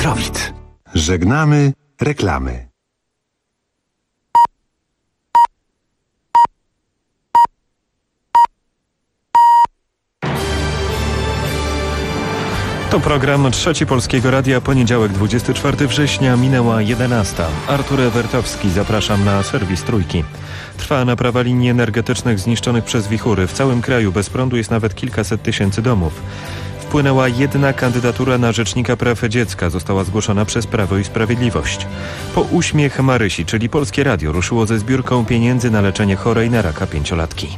Metrowid. Żegnamy reklamy. To program Trzeci Polskiego Radia, poniedziałek 24 września, minęła 11. Artur Ewertowski, zapraszam na serwis Trójki. Trwa naprawa linii energetycznych zniszczonych przez wichury. W całym kraju bez prądu jest nawet kilkaset tysięcy domów. Wpłynęła jedna kandydatura na Rzecznika Praw Dziecka. Została zgłoszona przez Prawo i Sprawiedliwość. Po Uśmiech Marysi, czyli Polskie Radio, ruszyło ze zbiórką pieniędzy na leczenie chorej na raka 5-latki.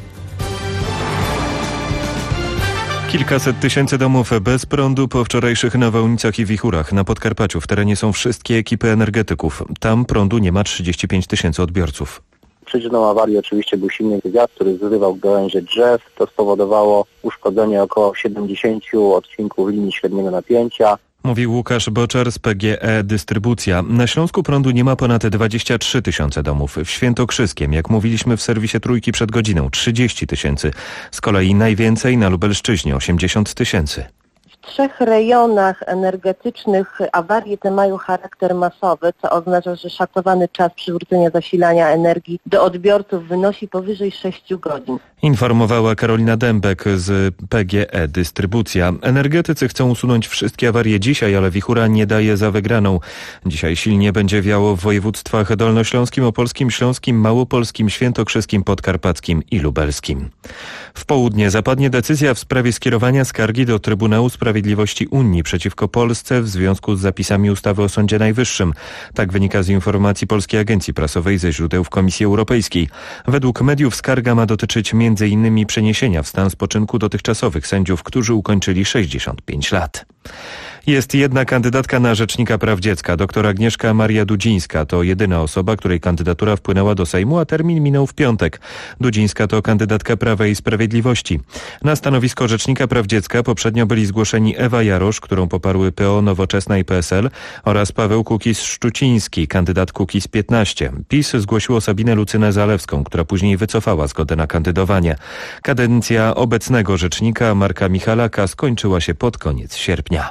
Kilkaset tysięcy domów bez prądu po wczorajszych nawałnicach i wichurach. Na Podkarpaciu w terenie są wszystkie ekipy energetyków. Tam prądu nie ma 35 tysięcy odbiorców. Przyczyną awarii oczywiście był silny wiatr, który zrywał gałęzie drzew. To spowodowało uszkodzenie około 70 odcinków linii średniego napięcia. Mówił Łukasz Boczar z PGE Dystrybucja. Na Śląsku prądu nie ma ponad 23 tysiące domów. W Świętokrzyskiem, jak mówiliśmy w serwisie Trójki przed godziną, 30 tysięcy. Z kolei najwięcej na Lubelszczyźnie, 80 tysięcy. W 3 rejonach energetycznych awarie te mają charakter masowy, co oznacza, że szacowany czas przywrócenia zasilania energii do odbiorców wynosi powyżej 6 godzin. Informowała Karolina Dębek z PGE Dystrybucja. Energetycy chcą usunąć wszystkie awarie dzisiaj, ale wichura nie daje za wygraną. Dzisiaj silnie będzie wiało w województwach dolnośląskim, opolskim, śląskim, małopolskim, świętokrzyskim, podkarpackim i lubelskim. W południe zapadnie decyzja w sprawie skierowania skargi do Trybunału Sprawiedliwości Unii przeciwko Polsce w związku z zapisami ustawy o Sądzie Najwyższym. Tak wynika z informacji Polskiej Agencji Prasowej ze źródeł w Komisji Europejskiej. Według mediów skarga ma dotyczyć m.in. przeniesienia w stan spoczynku dotychczasowych sędziów, którzy ukończyli 65 lat. Jest jedna kandydatka na Rzecznika Praw Dziecka. Dr Agnieszka Maria Dudzińska to jedyna osoba, której kandydatura wpłynęła do Sejmu, a termin minął w piątek. Dudzińska to kandydatka Prawa i Sprawiedliwości. Na stanowisko Rzecznika Praw Dziecka poprzednio byli zgłoszeni Ewa Jarosz, którą poparły PO, Nowoczesna i PSL, oraz Paweł Kukiz-Szczuciński, kandydat Kukiz 15. PiS zgłosiło Sabinę Lucynę Zalewską, która później wycofała zgodę na kandydowanie. Kadencja obecnego rzecznika Marka Michalaka skończyła się pod koniec sierpnia.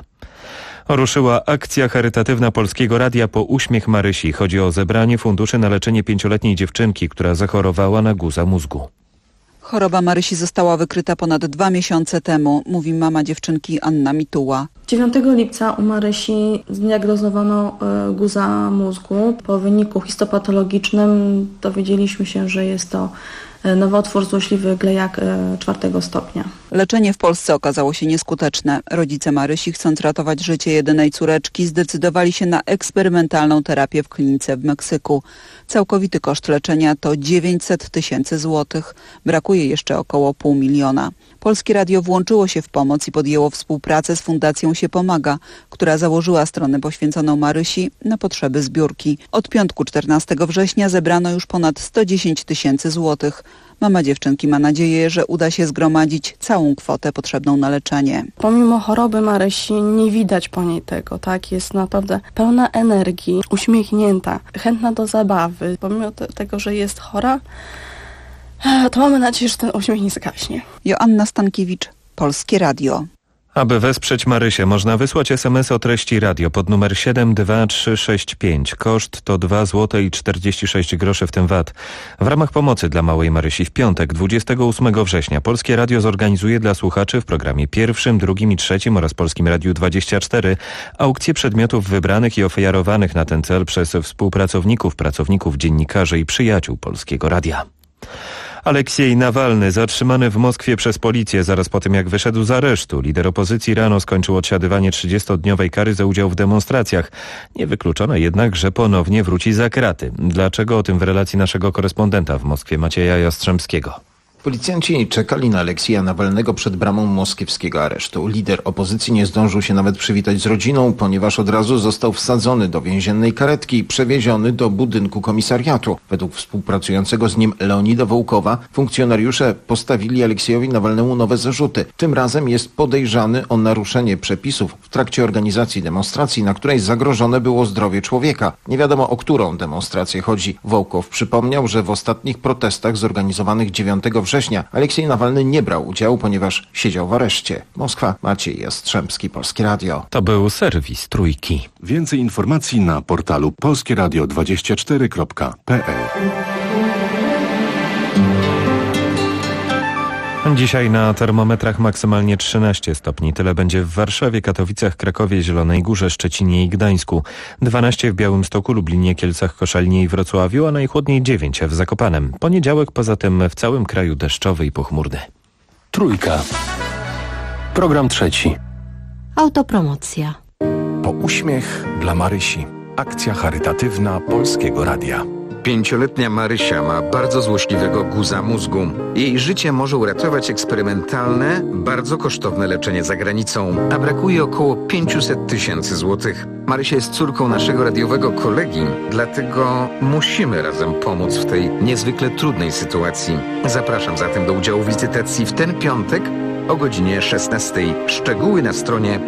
Ruszyła akcja charytatywna Polskiego Radia po Uśmiech Marysi. Chodzi o zebranie funduszy na leczenie 5-letniej dziewczynki, która zachorowała na guza mózgu. Choroba Marysi została wykryta ponad 2 miesiące temu, mówi mama dziewczynki Anna Mituła. 9 lipca u Marysi zdiagnozowano guza mózgu. Po wyniku histopatologicznym dowiedzieliśmy się, że jest to nowotwór złośliwy glejak 4 stopnia. Leczenie w Polsce okazało się nieskuteczne. Rodzice Marysi, chcąc ratować życie jedynej córeczki, zdecydowali się na eksperymentalną terapię w klinice w Meksyku. Całkowity koszt leczenia to 900 tysięcy złotych. Brakuje jeszcze około $500 000. Polskie Radio włączyło się w pomoc i podjęło współpracę z Fundacją Się Pomaga, która założyła stronę poświęconą Marysi na potrzeby zbiórki. Od piątku 14 września zebrano już ponad 110 tysięcy złotych. Mama dziewczynki ma nadzieję, że uda się zgromadzić całą kwotę potrzebną na leczenie. Pomimo choroby Marysi nie widać po niej tego, tak? Jest naprawdę pełna energii, uśmiechnięta, chętna do zabawy. Pomimo tego, że jest chora, to mamy nadzieję, że ten uśmiech nie zgaśnie. Joanna Stankiewicz, Polskie Radio. Aby wesprzeć Marysię, można wysłać SMS o treści radio pod numer 72365. Koszt to 2,46 zł, w tym VAT. W ramach pomocy dla małej Marysi w piątek 28 września Polskie Radio zorganizuje dla słuchaczy w programie 1, 2 i 3 oraz Polskim Radiu 24 aukcję przedmiotów wybranych i ofiarowanych na ten cel przez współpracowników, pracowników, dziennikarzy i przyjaciół Polskiego Radia. Aleksiej Nawalny zatrzymany w Moskwie przez policję zaraz po tym, jak wyszedł z aresztu. Lider opozycji rano skończył odsiadywanie 30-dniowej kary za udział w demonstracjach. Niewykluczone jednak, że ponownie wróci za kraty. Dlaczego? O tym w relacji naszego korespondenta w Moskwie Macieja Jastrzębskiego. Policjanci czekali na Aleksieja Nawalnego przed bramą moskiewskiego aresztu. Lider opozycji nie zdążył się nawet przywitać z rodziną, ponieważ od razu został wsadzony do więziennej karetki i przewieziony do budynku komisariatu. Według współpracującego z nim Leonida Wołkowa funkcjonariusze postawili Aleksiejowi Nawalnemu nowe zarzuty. Tym razem jest podejrzany o naruszenie przepisów w trakcie organizacji demonstracji, na której zagrożone było zdrowie człowieka. Nie wiadomo, o którą demonstrację chodzi. Wołkow przypomniał, że w ostatnich protestach zorganizowanych 9 września września. Aleksiej Nawalny nie brał udziału, ponieważ siedział w areszcie. Moskwa, Maciej Jastrzębski, Polskie Radio. To był serwis Trójki. Więcej informacji na portalu polskieradio24.pl. Dzisiaj na termometrach maksymalnie 13 stopni. Tyle będzie w Warszawie, Katowicach, Krakowie, Zielonej Górze, Szczecinie i Gdańsku. 12 w Białymstoku, Lublinie, Kielcach, Koszalinie i Wrocławiu, a najchłodniej 9 w Zakopanem. Poniedziałek poza tym w całym kraju deszczowy i pochmurny. Trójka. Program trzeci. Autopromocja. Po uśmiech dla Marysi. Akcja charytatywna Polskiego Radia. 5-letnia Marysia ma bardzo złośliwego guza mózgu. Jej życie może uratować eksperymentalne, bardzo kosztowne leczenie za granicą, a brakuje około 500 000 złotych. Marysia jest córką naszego radiowego kolegi, dlatego musimy razem pomóc w tej niezwykle trudnej sytuacji. Zapraszam zatem do udziału w licytacji w ten piątek o godzinie 16. Szczegóły na stronie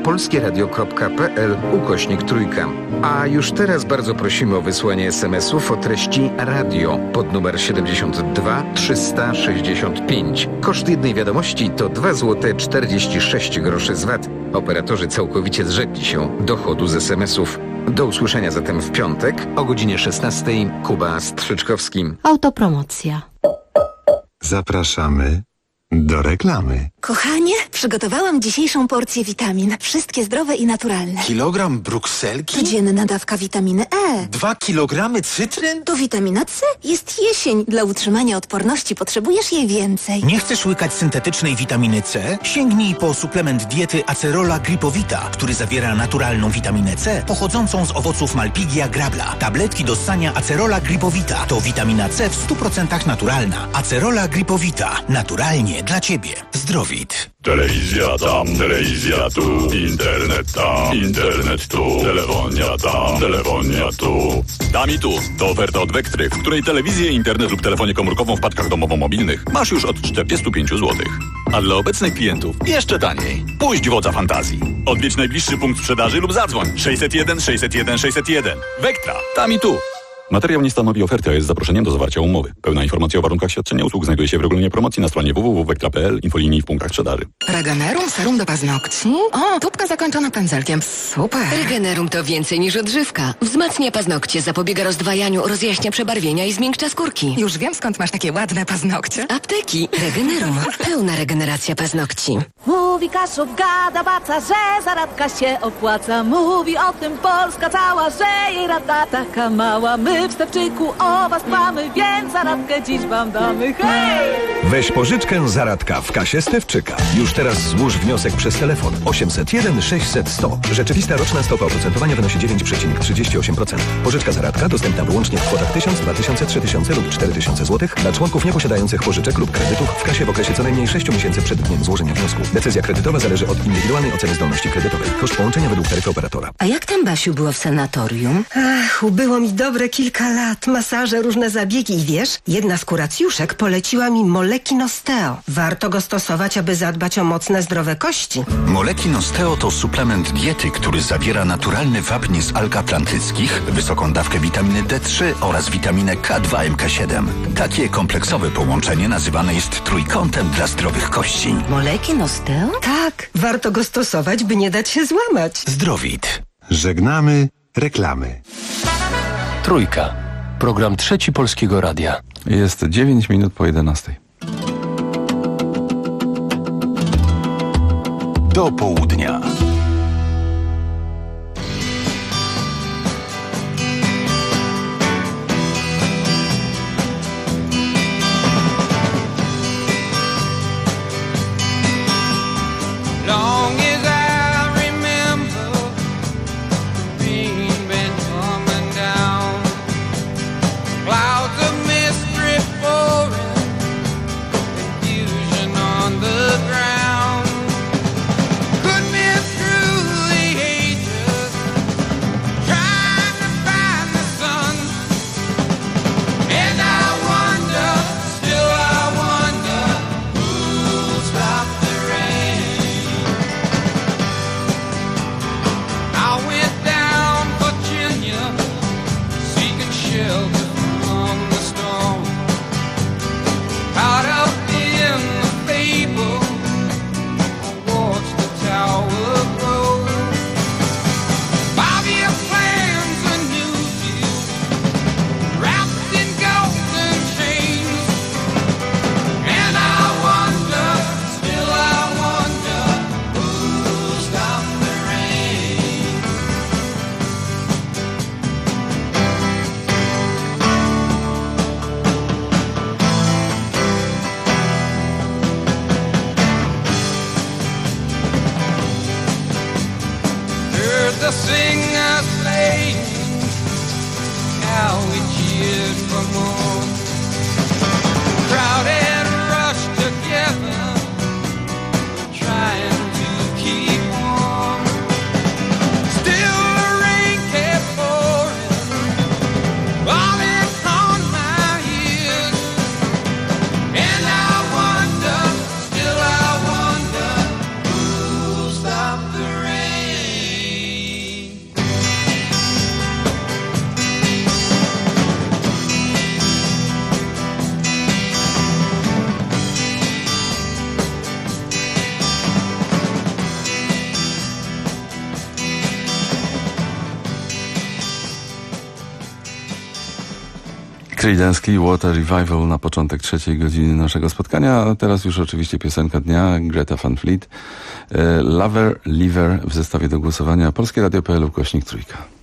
polskieradio.pl/trójka. A już teraz bardzo prosimy o wysłanie SMS-ów o treści radio pod numer 72 365. Koszt jednej wiadomości to 2,46 zł z VAT. Operatorzy całkowicie zrzekli się dochodu z SMS-ów. Do usłyszenia zatem w piątek o godzinie 16. Kuba Strzyczkowski. Autopromocja. Zapraszamy do reklamy. Kochanie, przygotowałam dzisiejszą porcję witamin. Wszystkie zdrowe i naturalne. Kilogram brukselki? Codzienna dawka witaminy E. 2 kilogramy cytryn? To witamina C. Jest jesień. Dla utrzymania odporności potrzebujesz jej więcej. Nie chcesz łykać syntetycznej witaminy C? Sięgnij po suplement diety Acerola Gripowita, który zawiera naturalną witaminę C pochodzącą z owoców Malpighia grabla. Tabletki do ssania Acerola Gripowita to witamina C w 100% naturalna. Acerola Gripowita. Naturalnie dla Ciebie. Zdrowit. Telewizja tam, telewizja tu, internet tam, internet tu, telefonia tam, telefonia tu. Tam i tu to oferta od Wektry, w której telewizję, internet lub telefonię komórkową w paczkach domowo-mobilnych masz już od 45 zł. A dla obecnych klientów jeszcze taniej. Puść wodza fantazji. Odwiedź najbliższy punkt sprzedaży lub zadzwoń 601 601 601. Wektra, tam i tu. Materiał nie stanowi oferty, a jest zaproszeniem do zawarcia umowy. Pełna informacja o warunkach świadczenia usług znajduje się w regulaminie promocji na stronie www.wektra.pl, infolinii w punktach sprzedaży. Regenerum, serum do paznokci? O, tubka zakończona pędzelkiem. Super. Regenerum to więcej niż odżywka. Wzmacnia paznokcie, zapobiega rozdwajaniu, rozjaśnia przebarwienia i zmiękcza skórki. Już wiem, skąd masz takie ładne paznokcie. Apteki. Regenerum. Pełna regeneracja paznokci. Mówi Kaszub, gada baca, że zaradka się opłaca. Mówi o tym Polska cała, że jej rada taka mała. My w Stawczyku o was dbamy, więc zaradkę dziś wam damy. Hej! Weź pożyczkę zaradka w kasie Stewczyka. Już teraz złóż wniosek przez telefon 801 600 100. Rzeczywista roczna stopa oprocentowania wynosi 9,38%. Pożyczka zaradka dostępna wyłącznie w kwotach 1000, 2000, 3000 lub 4000 zł dla członków nieposiadających pożyczek lub kredytów w kasie w okresie co najmniej 6 miesięcy przed dniem złożenia wniosku. Decyzja kredytowa zależy od indywidualnej oceny zdolności kredytowej. Koszt połączenia według taryfy operatora. A jak tam, Basiu, było w sanatorium? Ach, ubyło mi dobre kilka lat. Masaże, różne zabiegi i wiesz, jedna z kuracjuszek poleciła mi Molekin Osteo. Warto go stosować, aby zadbać o mocne, zdrowe kości. Molekin Osteo to suplement diety, który zawiera naturalny wapń z alg atlantyckich, wysoką dawkę witaminy D3 oraz witaminę K2 MK7. Takie kompleksowe połączenie nazywane jest trójkątem dla zdrowych kości. Molekin Osteo? Tak, warto go stosować, by nie dać się złamać. Zdrowit. Żegnamy reklamy. Trójka. Program trzeci Polskiego Radia. Jest 9 minut po 11. Do południa. Confusion on the ground. Put me Creedence Clearwater Revival na początek 3. godziny naszego spotkania. A teraz już oczywiście piosenka dnia, Greta Van Fleet. Lover, Leaver w zestawie do głosowania. Polskie Radio.pl /3.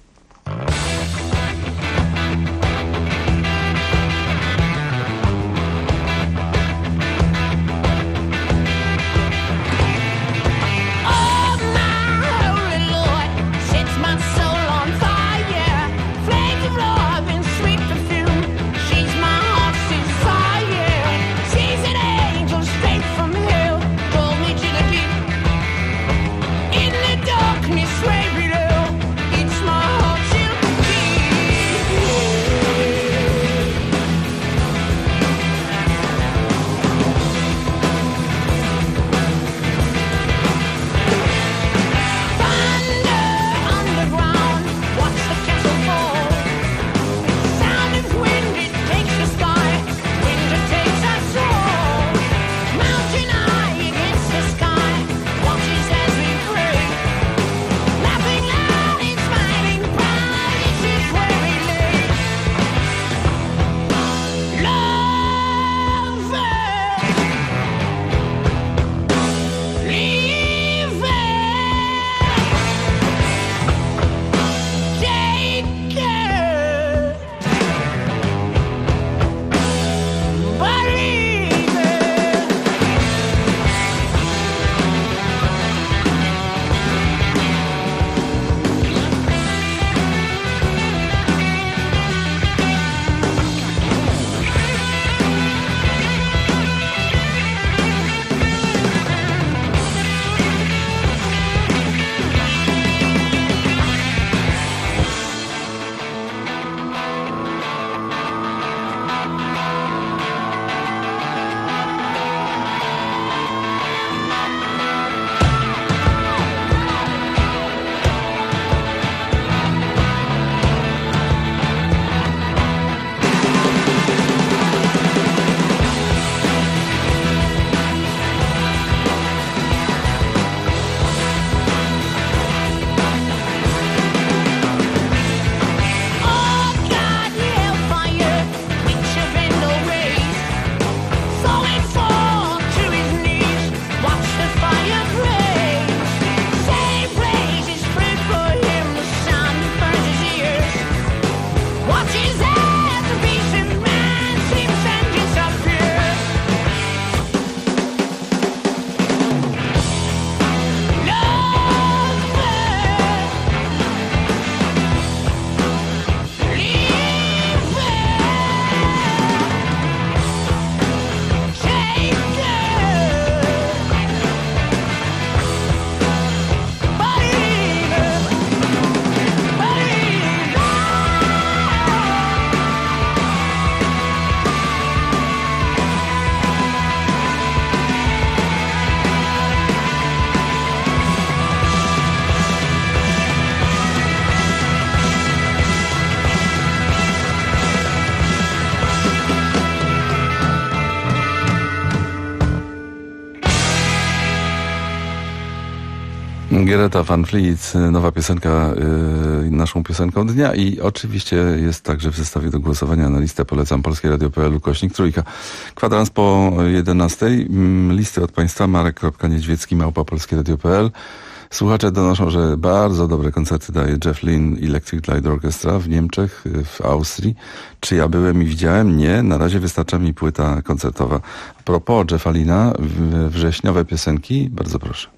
Greta Van Fleet, nowa piosenka, naszą piosenką dnia i oczywiście jest także w zestawie do głosowania na listę. Polecam Polskie Radio.pl /3. Kwadrans po 11. Listy od Państwa. Marek.Niedźwiecki @polskieradio.pl. Słuchacze donoszą, że bardzo dobre koncerty daje Jeff Lynne Electric Light Orchestra w Niemczech, w Austrii. Czy ja byłem i widziałem? Nie. Na razie wystarcza mi płyta koncertowa. A propos Jeffa Lynne'a, wrześniowe piosenki. Bardzo proszę.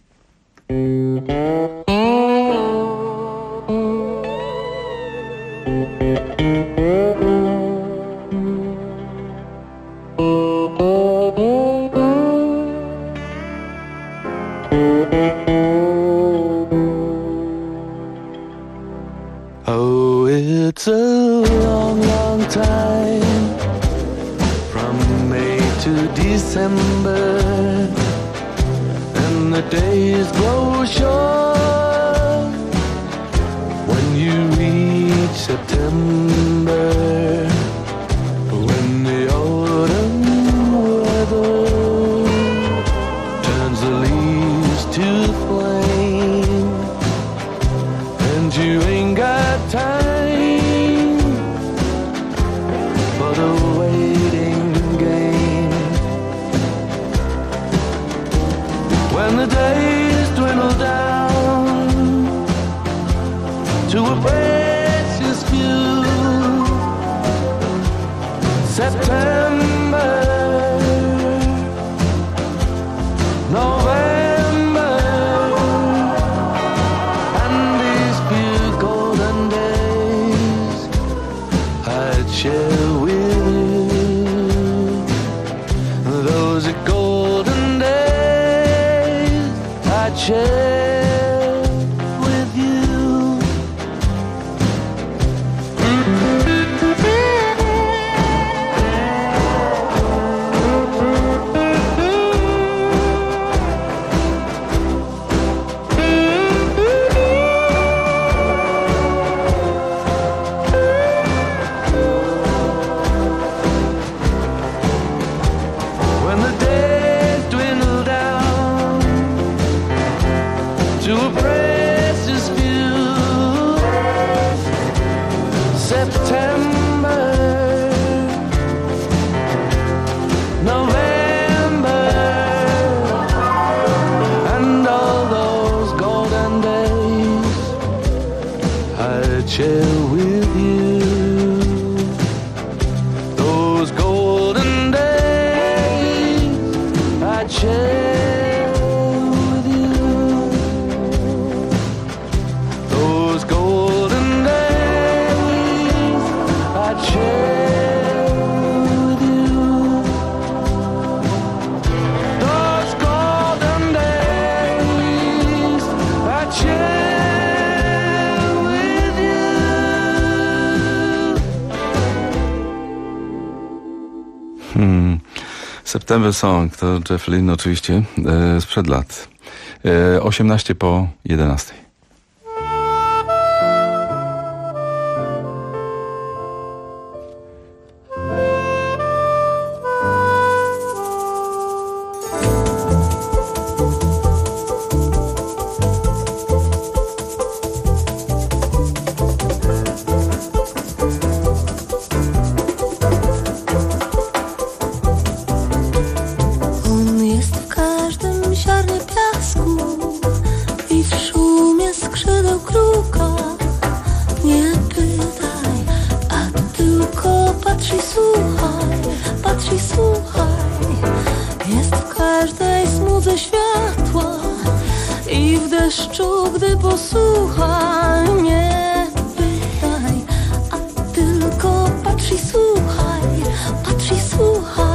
Oh, it's a long, long time from May to December, and the days grow short when you reach September, when the autumn weather turns the leaves to flame, and you ain't got time for the precious few. September, November, and these few golden days I'd share with you. Those golden days I'd share with you. When the days dwindle down to a precious few, September, November, and all those golden days I'd share with you. Those golden days I'd share with you. Those golden days I'd share with you. Those golden days I'd share with you. September Song to Jeff Lynne oczywiście sprzed lat. 18 po 11. On jest w każdym ziarnie piasku i w szumie skrzydeł kruka. Nie pytaj, a tylko patrz i słuchaj, patrz i słuchaj. Jest w każdej smudze światła i w deszczu, gdy posłuchaj. Nie pytaj, a tylko patrz i słuchaj, patrz i słuchaj.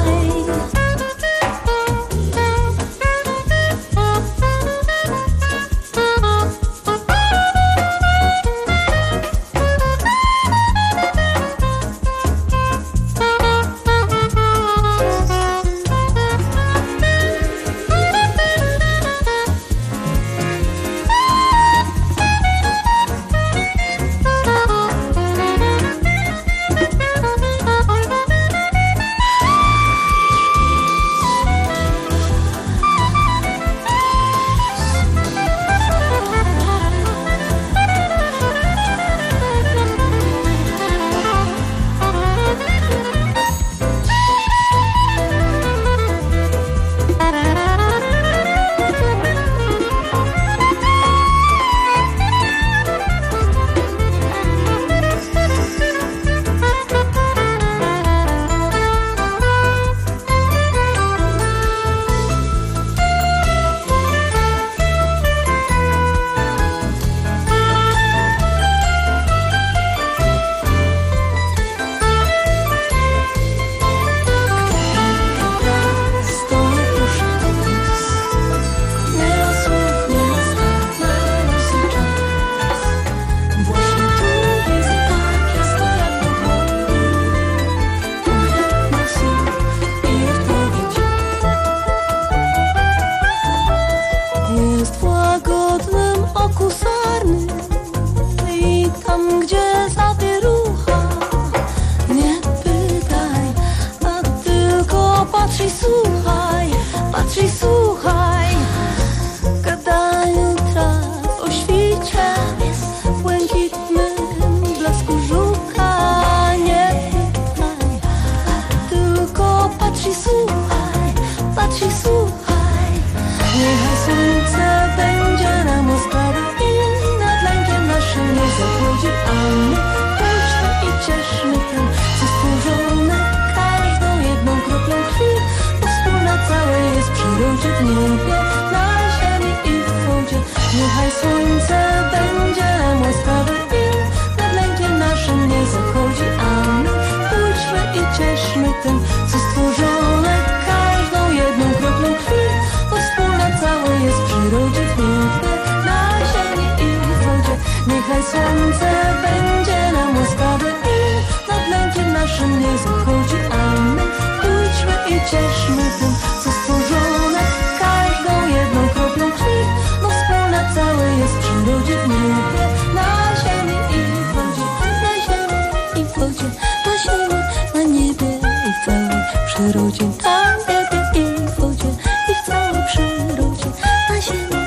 Słońce będzie nam łaskawe i nad lękiem naszym nie zachodzi, a my pójdźmy i cieszmy tym, co stworzone każdą jedną kroplą krwi, bo wspólne całe jest w przyrodzie, w niebie, na ziemi i w wodzie, na ziemi i w wodzie, na ziemi, na niebie i w całej przyrodzie, na niebie i w wodzie i w całej przyrodzie, na ziemi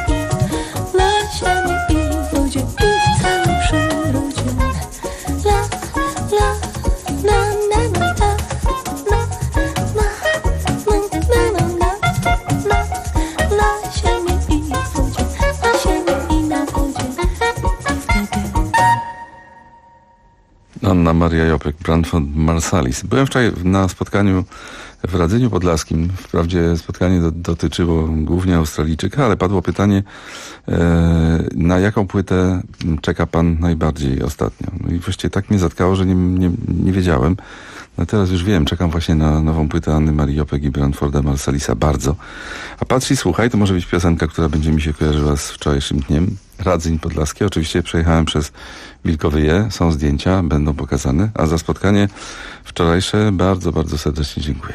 i w wodzie i w całej przyrodzie. La, la, na, na, na, na, na ziemi i w wodzie, na ziemi i na wodzie, w niebie. Anna Maria Jopek, Branford Marsalis. Byłem wczoraj na spotkaniu w Radzyniu Podlaskim. Wprawdzie spotkanie dotyczyło głównie Australijczyka, ale padło pytanie, na jaką płytę czeka pan najbardziej ostatnio. No i właściwie tak mnie zatkało, że nie wiedziałem. No teraz już wiem, czekam właśnie na nową płytę Anny Marii Jopek i Branforda Marsalisa bardzo. A patrz i słuchaj, to może być piosenka, która będzie mi się kojarzyła z wczorajszym dniem. Radzyń Podlaski. Oczywiście przejechałem przez Wilkowyje, są zdjęcia, będą pokazane, a za spotkanie wczorajsze bardzo, bardzo serdecznie dziękuję.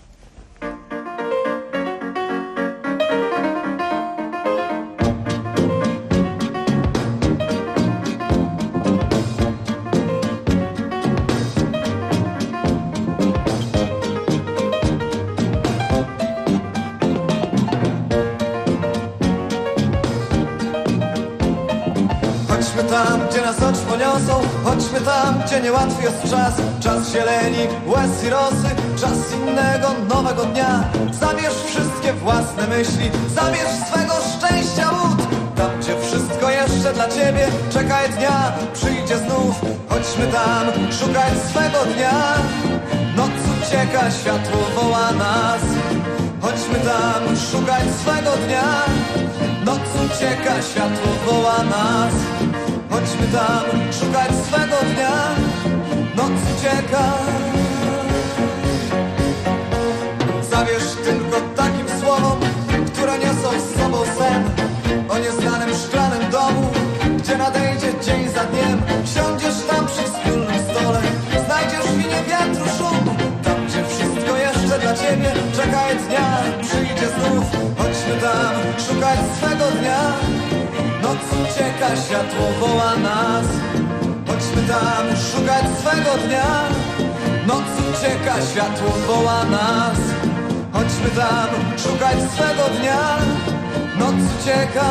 Chodźmy tam, gdzie nas oczy poniosą, chodźmy tam, gdzie niełatwy jest czas. Czas zieleni, łez i rosy, czas innego, nowego dnia. Zabierz wszystkie własne myśli, zabierz swego szczęścia łód. Tam, gdzie wszystko jeszcze dla ciebie, czekaj dnia, przyjdzie znów. Chodźmy tam, szukać swego dnia. Noc ucieka, światło woła nas. Chodźmy tam, szukać swego dnia. Noc ucieka, światło woła nas. Chodźmy tam, szukać swego dnia. Noc ucieka. Zawierz tylko takim słowom, które niosą z sobą sen. O nieznanym szklanym domu, gdzie nadejdzie dzień za dniem. Siądziesz tam przy wspólnym stole, znajdziesz w winie wiatru szum. Tam, gdzie wszystko jeszcze dla ciebie, czekaj dnia, przyjdzie znów. Chodźmy tam, szukać swego dnia. Noc ucieka, światło woła nas. Chodźmy tam, szukać swego dnia. Noc ucieka, światło woła nas. Chodźmy tam, szukać swego dnia. Noc ucieka.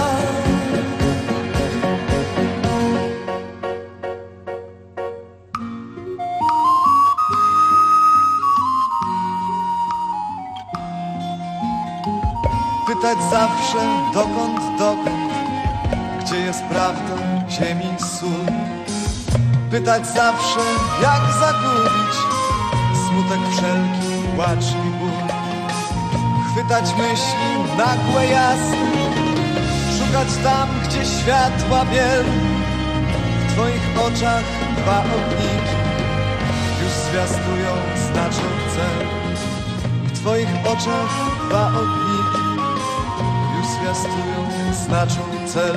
Pytać zawsze dokąd, gdzie jest prawda, ziemi sól. Pytać zawsze jak zagubić smutek wszelki, płacz i ból. Chwytać myśli nagłe, jasne, szukać tam, gdzie światła biel. W twoich oczach dwa ogniki już zwiastują, znaczą cel. W twoich oczach dwa ogniki już zwiastują, znaczą cel.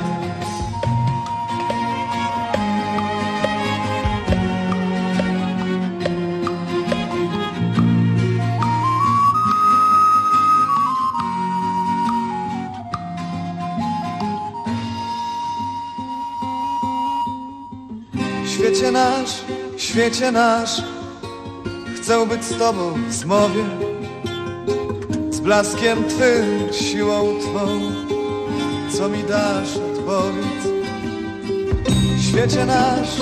Świecie nasz, chcę być z tobą w zmowie, z blaskiem twym, siłą twą, co mi dasz, odpowiedz. Świecie nasz,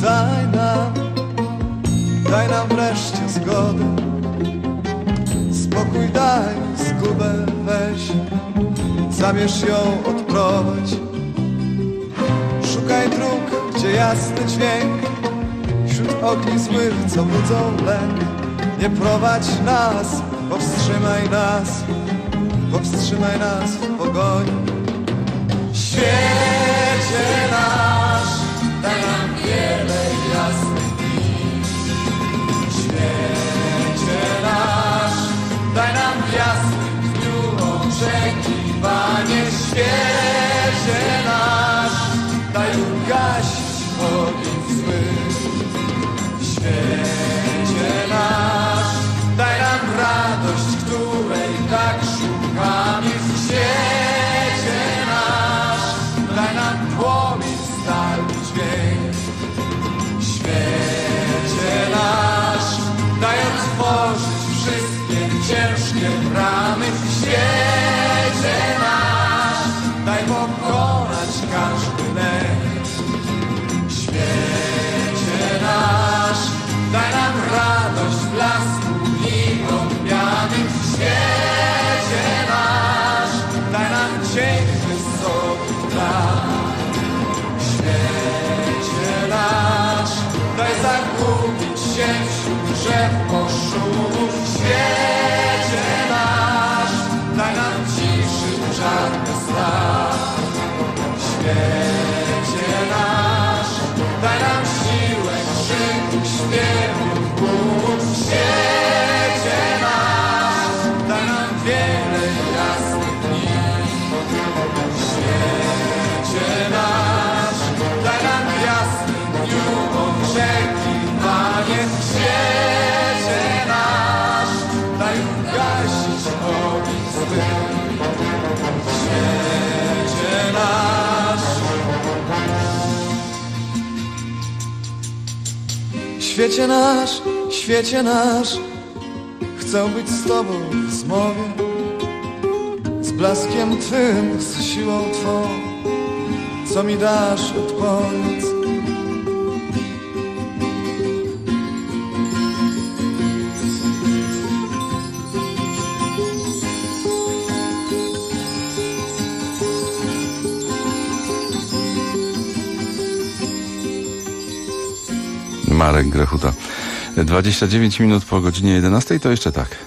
daj nam wreszcie zgodę, spokój daj, zgubę weź, zabierz ją, odprowadź. Szukaj dróg, gdzie jasny dźwięk, wśród ogni złych, co budzą lęk. Nie prowadź nas, powstrzymaj nas w pogoni. Świecie nasz, daj nam wiele jasnych dni. Świecie nasz, daj nam jasnych w dniu oczekiwanie. Świecie nasz, daj ugasić ogień. dzień wśród drzew poszumów. Świecie nasz, daj nam ciszy żadny strach. Świecie nasz, daj nam siłę krzyku, śpiewu, głów. Świecie nasz, daj nam wiele jasnych dni. Świecie nasz, daj nam jasnych dniu oczekiwanie. Świecie nasz, daj ugasić ogień zły. Świecie nasz. Świecie nasz, świecie nasz, chcę być z Tobą w zmowie, z blaskiem Twym, z siłą Twą, co mi dasz, odpowiedz. Marek Grechuta. 29 minut po godzinie 11 to jeszcze tak.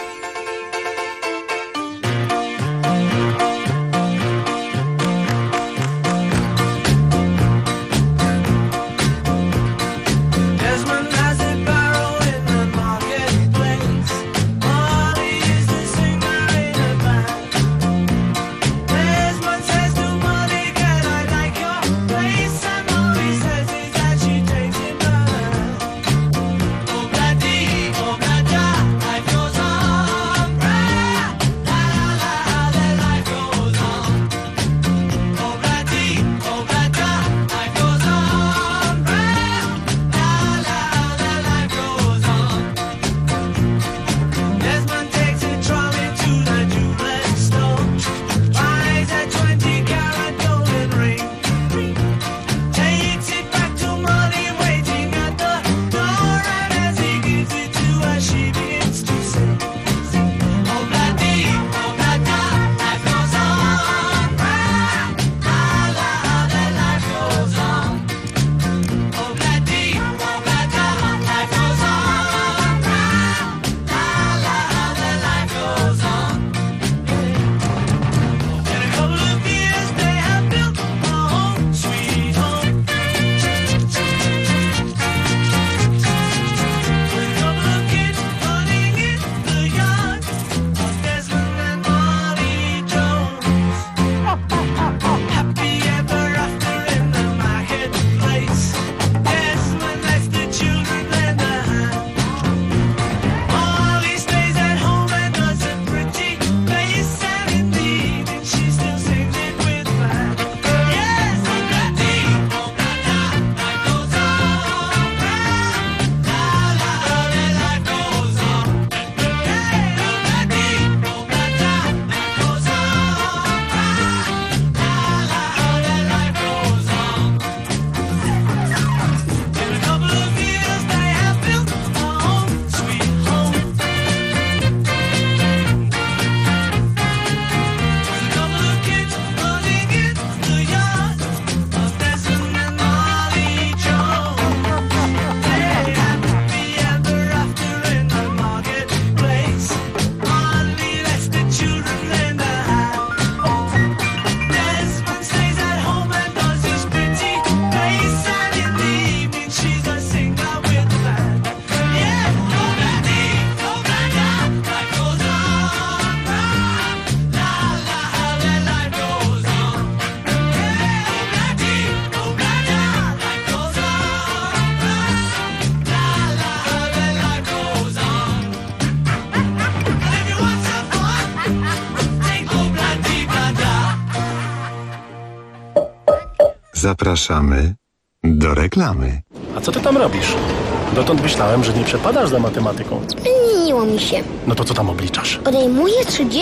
Zapraszamy do reklamy. A co ty tam robisz? Dotąd myślałem, że nie przepadasz za matematyką. Zmieniło mi się. No to co tam obliczasz? Odejmuję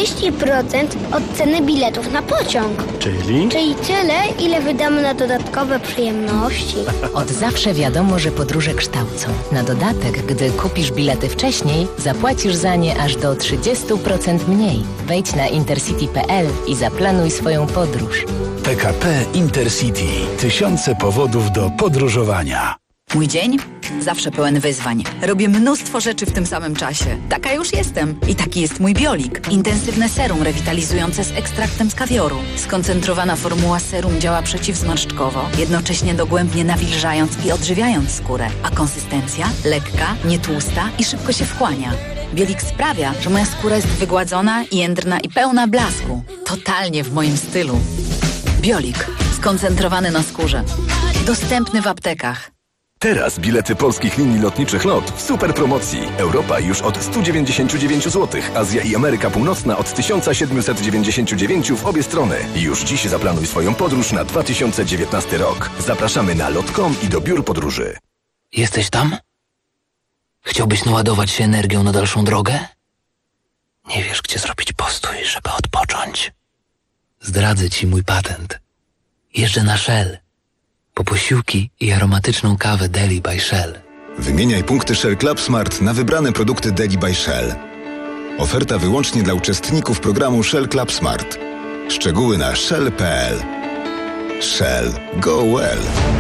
30% od ceny biletów na pociąg. Czyli? Czyli tyle, ile wydamy na dodatkowe przyjemności. Od zawsze wiadomo, że podróże kształcą. Na dodatek, gdy kupisz bilety wcześniej, zapłacisz za nie aż do 30% mniej. Wejdź na intercity.pl i zaplanuj swoją podróż. PKP Intercity. Tysiące powodów do podróżowania. Mój dzień? Zawsze pełen wyzwań. Robię mnóstwo rzeczy w tym samym czasie. Taka już jestem. I taki jest mój Biolik. Intensywne serum rewitalizujące z ekstraktem z kawioru. Skoncentrowana formuła serum działa przeciwzmarszczkowo, jednocześnie dogłębnie nawilżając i odżywiając skórę. A konsystencja? Lekka, nietłusta i szybko się wchłania. Biolik sprawia, że moja skóra jest wygładzona, jędrna i pełna blasku. Totalnie w moim stylu. Biolik. Skoncentrowany na skórze. Dostępny w aptekach. Teraz bilety polskich linii lotniczych LOT w super promocji. Europa już od 199 zł, Azja i Ameryka Północna od 1799 w obie strony. I już dziś zaplanuj swoją podróż na 2019 rok. Zapraszamy na lot.com i do biur podróży. Jesteś tam? Chciałbyś naładować się energią na dalszą drogę? Nie wiesz, gdzie zrobić postój, żeby odpocząć. Zdradzę ci mój patent. Jeżdżę na Shell. Po posiłki i aromatyczną kawę Deli by Shell. Wymieniaj punkty Shell Club Smart na wybrane produkty Deli by Shell. Oferta wyłącznie dla uczestników programu Shell Club Smart. Szczegóły na shell.pl. Shell. Go well.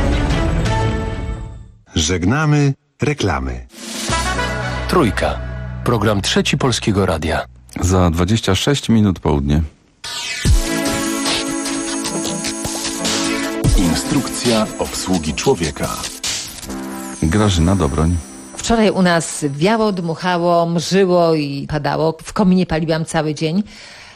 Żegnamy reklamy. Trójka. Program Trzeci Polskiego Radia. Za 26 minut południe. Instrukcja obsługi człowieka. Grażyna Dobroń. Wczoraj u nas wiało, dmuchało, mrzyło i padało. W kominie paliłam cały dzień.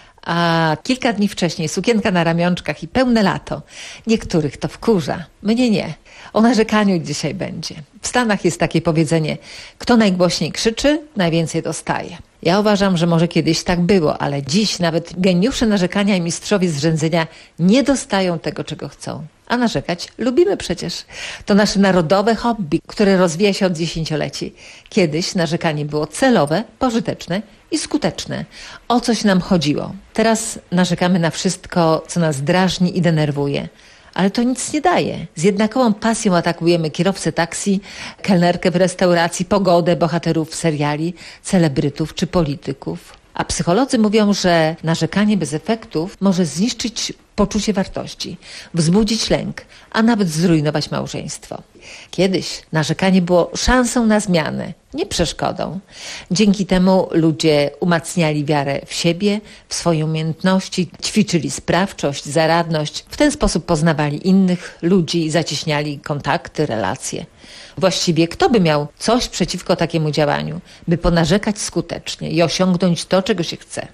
A kilka dni wcześniej sukienka na ramionczkach i pełne lato. Niektórych to wkurza, mnie nie. O narzekaniu dzisiaj będzie. W Stanach jest takie powiedzenie: kto najgłośniej krzyczy, najwięcej dostaje. Ja uważam, że może kiedyś tak było, ale dziś nawet geniusze narzekania i mistrzowie zrzędzenia nie dostają tego, czego chcą. A narzekać lubimy przecież. To nasze narodowe hobby, które rozwija się od dziesięcioleci. Kiedyś narzekanie było celowe, pożyteczne i skuteczne. O coś nam chodziło. Teraz narzekamy na wszystko, co nas drażni i denerwuje. Ale to nic nie daje. Z jednakową pasją atakujemy kierowcę taksi, kelnerkę w restauracji, pogodę, bohaterów seriali, celebrytów czy polityków. A psycholodzy mówią, że narzekanie bez efektów może zniszczyć poczucie wartości, wzbudzić lęk, a nawet zrujnować małżeństwo. Kiedyś narzekanie było szansą na zmianę, nie przeszkodą. Dzięki temu ludzie umacniali wiarę w siebie, w swoje umiejętności, ćwiczyli sprawczość, zaradność. W ten sposób poznawali innych ludzi i zacieśniali kontakty, relacje. Właściwie kto by miał coś przeciwko takiemu działaniu, by ponarzekać skutecznie i osiągnąć to, czego się chce?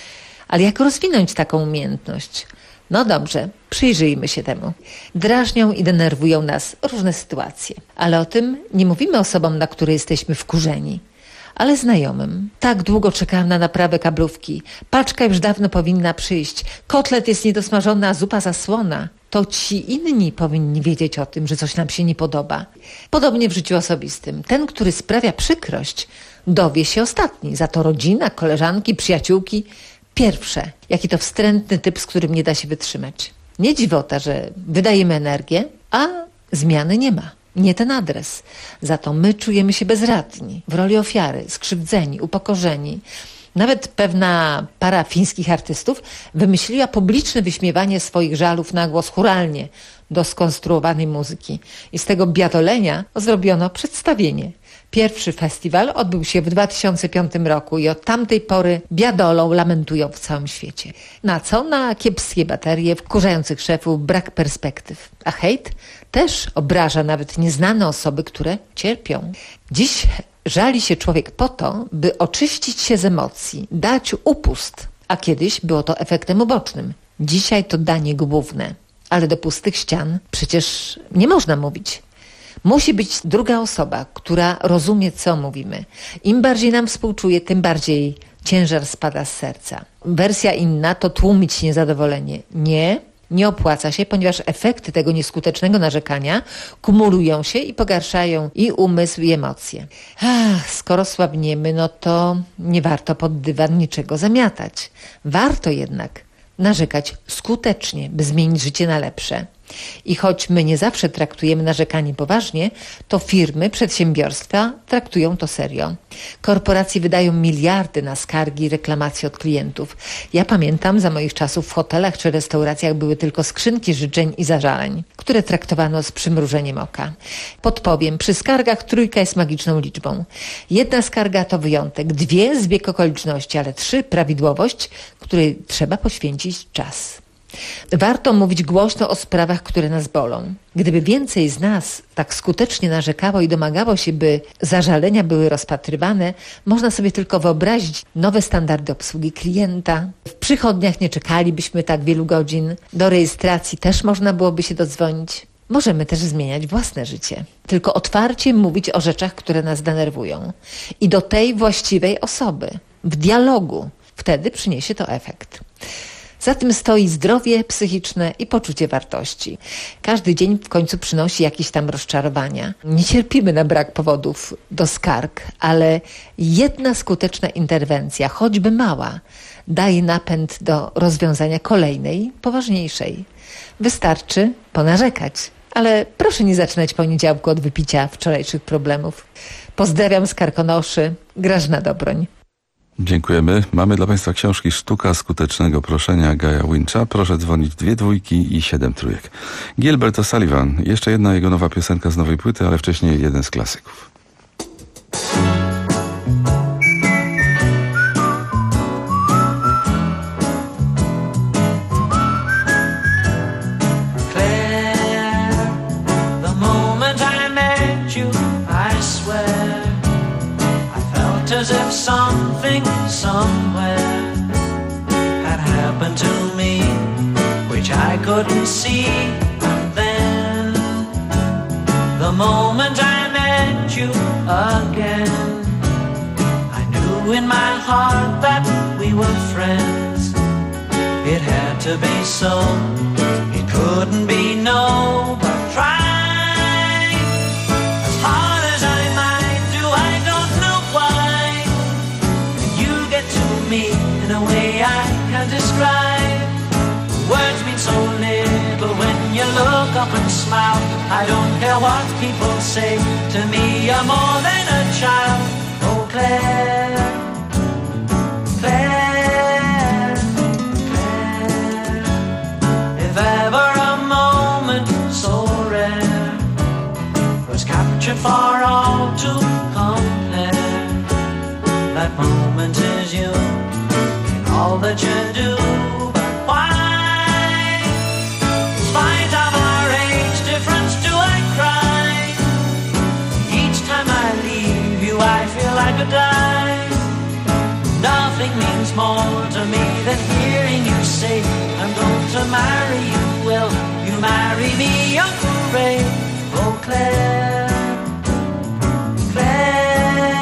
Ale jak rozwinąć taką umiejętność? No dobrze, przyjrzyjmy się temu. Drażnią i denerwują nas różne sytuacje, ale o tym nie mówimy osobom, na które jesteśmy wkurzeni, ale znajomym. Tak długo czekałam na naprawę kablówki. Paczka już dawno powinna przyjść. Kotlet jest niedosmażony, a zupa zasłona. To ci inni powinni wiedzieć o tym, że coś nam się nie podoba. Podobnie w życiu osobistym. Ten, który sprawia przykrość, dowie się ostatni. Za to rodzina, koleżanki, przyjaciółki pierwsze. Jaki to wstrętny typ, z którym nie da się wytrzymać. Nie dziwota, że wydajemy energię, a zmiany nie ma. Nie ten adres. Za to my czujemy się bezradni, w roli ofiary, skrzywdzeni, upokorzeni. Nawet pewna para fińskich artystów wymyśliła publiczne wyśmiewanie swoich żalów na głos chóralnie do skonstruowanej muzyki. I z tego biadolenia zrobiono przedstawienie. Pierwszy festiwal odbył się w 2005 roku i od tamtej pory biadolą lamentują w całym świecie. Na co? Na kiepskie baterie, wkurzających szefów, brak perspektyw. A hejt też obraża nawet nieznane osoby, które cierpią. Dziś żali się człowiek po to, by oczyścić się z emocji, dać upust. A kiedyś było to efektem ubocznym. Dzisiaj to danie główne. Ale do pustych ścian przecież nie można mówić. Musi być druga osoba, która rozumie, co mówimy. Im bardziej nam współczuje, tym bardziej ciężar spada z serca. Wersja inna to tłumić niezadowolenie. Nie opłaca się, ponieważ efekty tego nieskutecznego narzekania kumulują się i pogarszają i umysł, i emocje. Skoro słabniemy, no to nie warto pod dywan niczego zamiatać. Warto jednak narzekać skutecznie, by zmienić życie na lepsze. I choć my nie zawsze traktujemy narzekanie poważnie, to firmy, przedsiębiorstwa traktują to serio. Korporacje wydają miliardy na skargi i reklamacje od klientów. Ja pamiętam, za moich czasów w hotelach czy restauracjach były tylko skrzynki życzeń i zażaleń, które traktowano z przymrużeniem oka. Podpowiem, przy skargach 3 jest magiczną liczbą. 1 skarga to wyjątek, 2 zbieg okoliczności, ale 3 prawidłowość, której trzeba poświęcić czas. Warto mówić głośno o sprawach, które nas bolą. Gdyby więcej z nas tak skutecznie narzekało i domagało się, by zażalenia były rozpatrywane, można sobie tylko wyobrazić nowe standardy obsługi klienta. W przychodniach nie czekalibyśmy tak wielu godzin. Do rejestracji też można byłoby się dodzwonić. Możemy też zmieniać własne życie. Tylko otwarcie mówić o rzeczach, które nas denerwują. I do tej właściwej osoby. W dialogu. Wtedy przyniesie to efekt. Za tym stoi zdrowie psychiczne i poczucie wartości. Każdy dzień w końcu przynosi jakieś tam rozczarowania. Nie cierpimy na brak powodów do skarg, ale 1 skuteczna interwencja, choćby mała, daje napęd do rozwiązania kolejnej, poważniejszej. Wystarczy ponarzekać. Ale proszę nie zaczynać poniedziałku od wypicia wczorajszych problemów. Pozdrawiam z Karkonoszy, Grażyna Dobroń. Dziękujemy. Mamy dla Państwa książki Sztuka skutecznego proszenia Gaja Wincha. Proszę dzwonić 2 dwójki i 7 trójek. Gilbert O'Sullivan. Jeszcze jedna jego nowa piosenka z nowej płyty, ale wcześniej jeden z klasyków. As if something somewhere had happened to me, which I couldn't see. And then the moment I met you again, I knew in my heart that we were friends. It had to be so, it couldn't be no, but try. In a way I can't describe. Words mean so little when you look up and smile. I don't care what people say, to me you're more than a child. Oh Claire, Claire, Claire. If ever a moment so rare was captured for all to compare, that moment is you. All that you do, but why? In spite of our age difference, do I cry? Each time I leave you, I feel I could die. Nothing means more to me than hearing you say, I'm going to marry you. Will you marry me, Uncle Ray? Oh, Claire, Claire.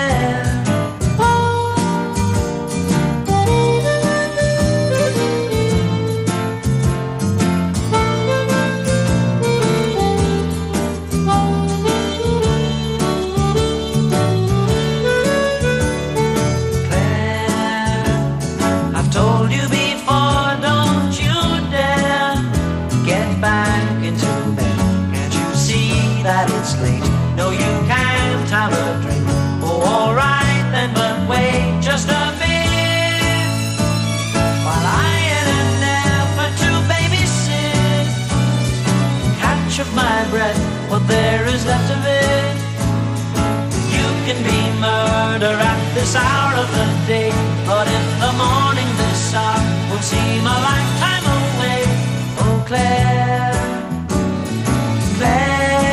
That it's late, no you can't have a drink. Oh alright then, but wait just a bit, while I in an effort to babysit, catch up my breath, what there is left of it. You can be murder at this hour of the day, but in the morning this hour will seem a lifetime away. Oh Claire, Claire.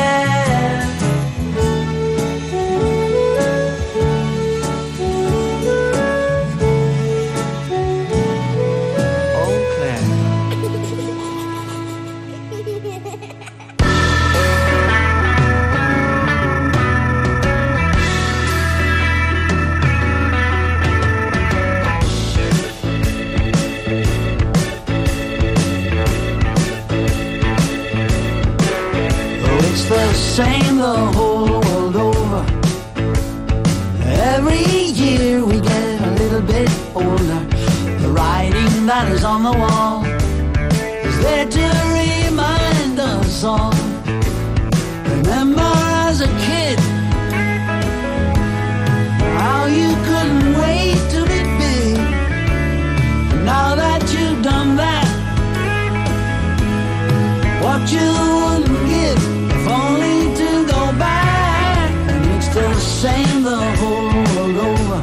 The same the whole world over. Every year we get a little bit older. The writing that is on the wall is there to remind us song. Remember as a kid how you couldn't wait to be big. Now that you've done that, what you wouldn't give if only to go back. And it's still the same the whole world over.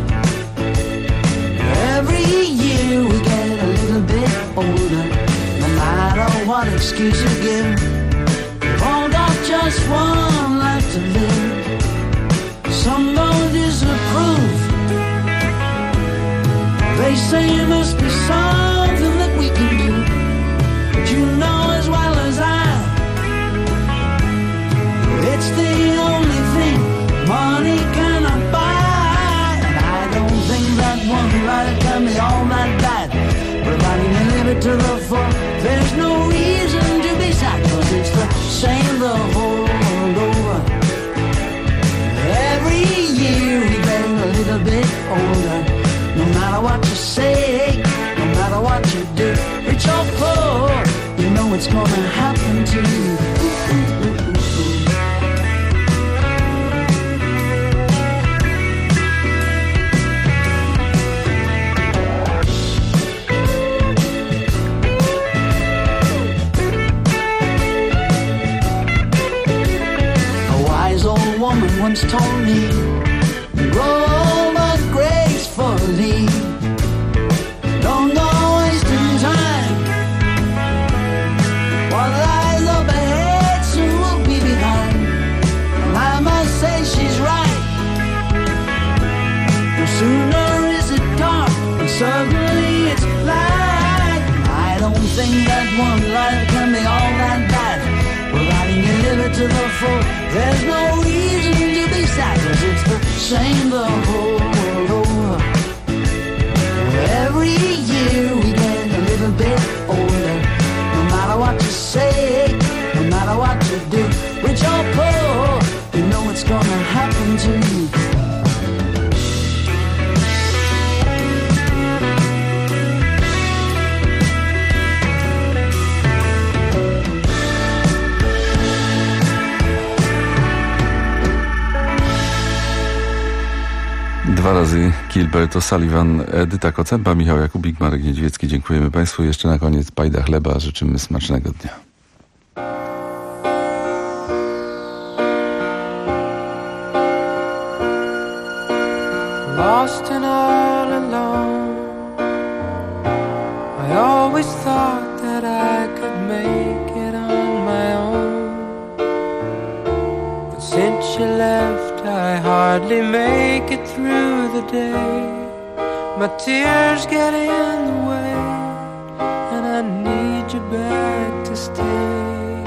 Every year we get a little bit older. No matter what excuse you give, we've all got just one life to live. Some don't disapprove. They say it must be something that we can do. But you know as well as I, it's the only thing money cannot buy. And I don't think that one life can be all that bad, providing you live it to the full. There's no reason to be sad, 'cause it's the same the whole world over. Every year we get a little bit older. No matter what you say, no matter what you do, rich or poor, you know it's gonna happen to you. A wise old woman once told me, grow but gracefully. Don't go wasting time. What lies up ahead soon will be behind. And I must say she's right. No sooner is it dark and suddenly it's light. I don't think that one life can be all that bad, providing you live it to the full. There's no reason to be sad, 'cause it's the same the whole world over. Every year we get a little bit older. No matter what you say, no matter what you do, rich or poor, you know it's gonna happen to you. Dwa razy Gilbert O'Sullivan, Edyta Kocemba, Michał Jakubik, Marek Niedźwiecki. Dziękujemy Państwu. Jeszcze na koniec pajda chleba. Życzymy smacznego dnia. Lost and all alone, I always thought that I could make it on my own. But since you left, I hardly make it through the day. My tears get in the way, and I need you back to stay.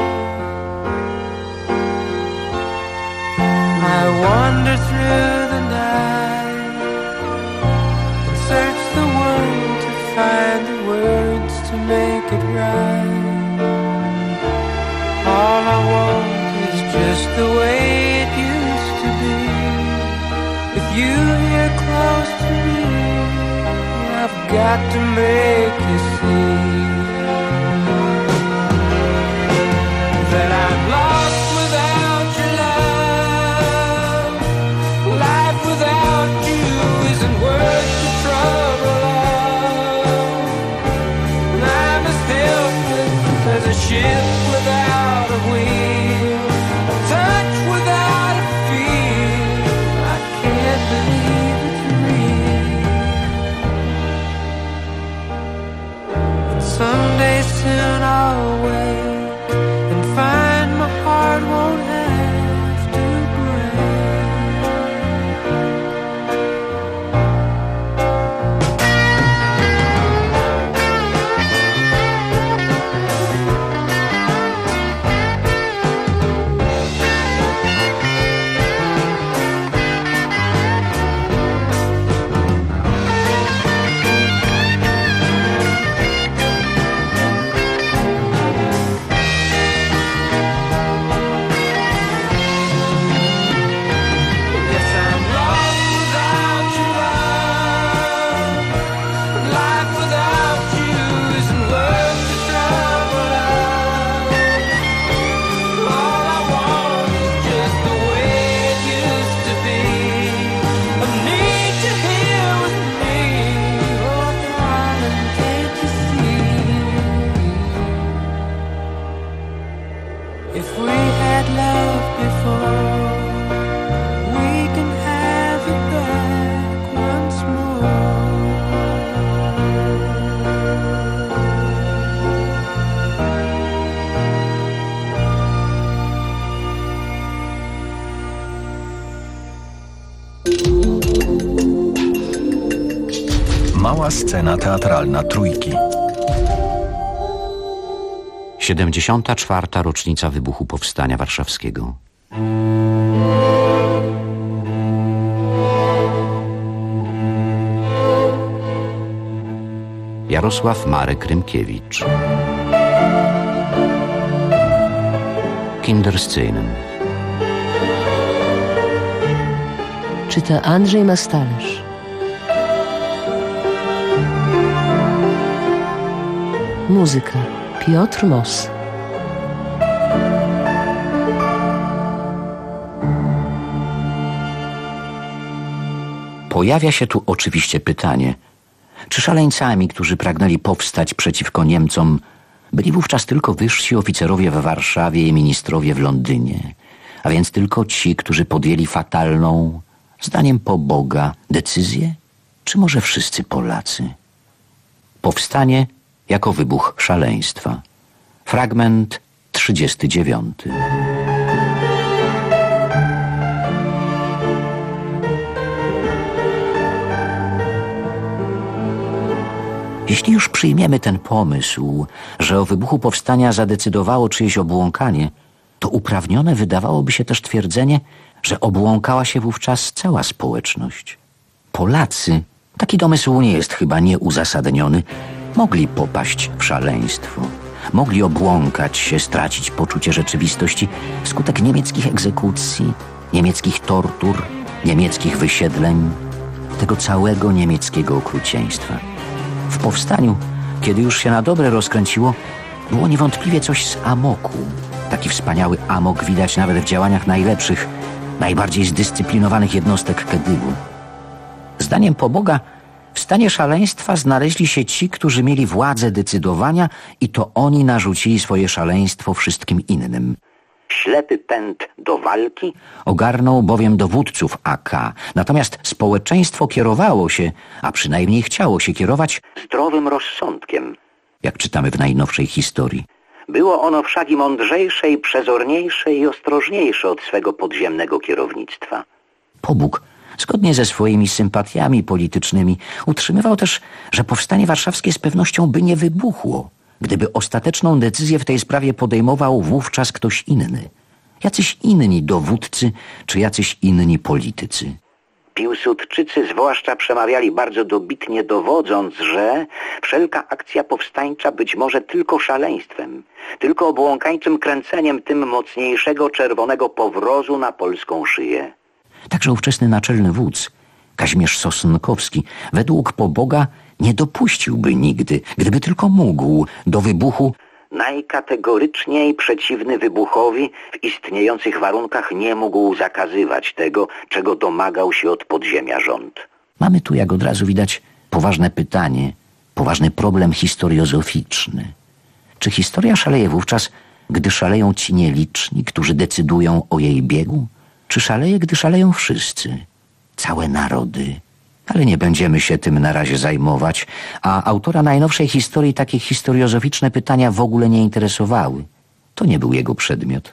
I wander through the night and search the world to find the words to make it right. All I want is just the way it used to be. With you here close to me, I've got to make you see that I'm lost without your love. Life without you isn't worth the trouble of. And I'm as helpless as a ship without a wheel, a touch without a feel. I can't believe it's real. And some Mała scena teatralna Trójki. 74. rocznica wybuchu Powstania Warszawskiego. Jarosław Marek Rymkiewicz. Kinderszenen. Czyta Andrzej Mastalerz. Muzyka Piotr Moss. Pojawia się tu oczywiście pytanie, czy szaleńcami, którzy pragnęli powstać przeciwko Niemcom, byli wówczas tylko wyżsi oficerowie w Warszawie i ministrowie w Londynie, a więc tylko ci, którzy podjęli fatalną, zdaniem Poboga, decyzję, czy może wszyscy Polacy? Powstanie jako wybuch szaleństwa. Fragment 39. Jeśli już przyjmiemy ten pomysł, że o wybuchu powstania zadecydowało czyjeś obłąkanie, to uprawnione wydawałoby się też twierdzenie, że obłąkała się wówczas cała społeczność. Polacy, taki domysł nie jest chyba nieuzasadniony, mogli popaść w szaleństwo. Mogli obłąkać się, stracić poczucie rzeczywistości wskutek niemieckich egzekucji, niemieckich tortur, niemieckich wysiedleń, tego całego niemieckiego okrucieństwa. W powstaniu, kiedy już się na dobre rozkręciło, było niewątpliwie coś z amoku. Taki wspaniały amok widać nawet w działaniach najlepszych, najbardziej zdyscyplinowanych jednostek Kedygu. Zdaniem Poboga w stanie szaleństwa znaleźli się ci, którzy mieli władzę decydowania i to oni narzucili swoje szaleństwo wszystkim innym. Ślepy pęd do walki ogarnął bowiem dowódców AK, natomiast społeczeństwo kierowało się, a przynajmniej chciało się kierować, zdrowym rozsądkiem, jak czytamy w najnowszej historii. Było ono wszak i mądrzejsze, i przezorniejsze, i ostrożniejsze od swego podziemnego kierownictwa. Pobóg, zgodnie ze swoimi sympatiami politycznymi, utrzymywał też, że powstanie warszawskie z pewnością by nie wybuchło, gdyby ostateczną decyzję w tej sprawie podejmował wówczas ktoś inny. Jacyś inni dowódcy, czy jacyś inni politycy. Piłsudczycy zwłaszcza przemawiali bardzo dobitnie, dowodząc, że wszelka akcja powstańcza być może tylko szaleństwem, tylko obłąkańczym kręceniem tym mocniejszego czerwonego powrozu na polską szyję. Także ówczesny naczelny wódz, Kazimierz Sosnkowski, według Poboga nie dopuściłby nigdy, gdyby tylko mógł, do wybuchu. Najkategoryczniej przeciwny wybuchowi w istniejących warunkach nie mógł zakazywać tego, czego domagał się od podziemia rząd. Mamy tu, jak od razu widać, poważne pytanie, poważny problem historiozoficzny. Czy historia szaleje wówczas, gdy szaleją ci nieliczni, którzy decydują o jej biegu? Czy szaleje, gdy szaleją wszyscy, całe narody? Ale nie będziemy się tym na razie zajmować, a autora najnowszej historii takie historiozoficzne pytania w ogóle nie interesowały. To nie był jego przedmiot.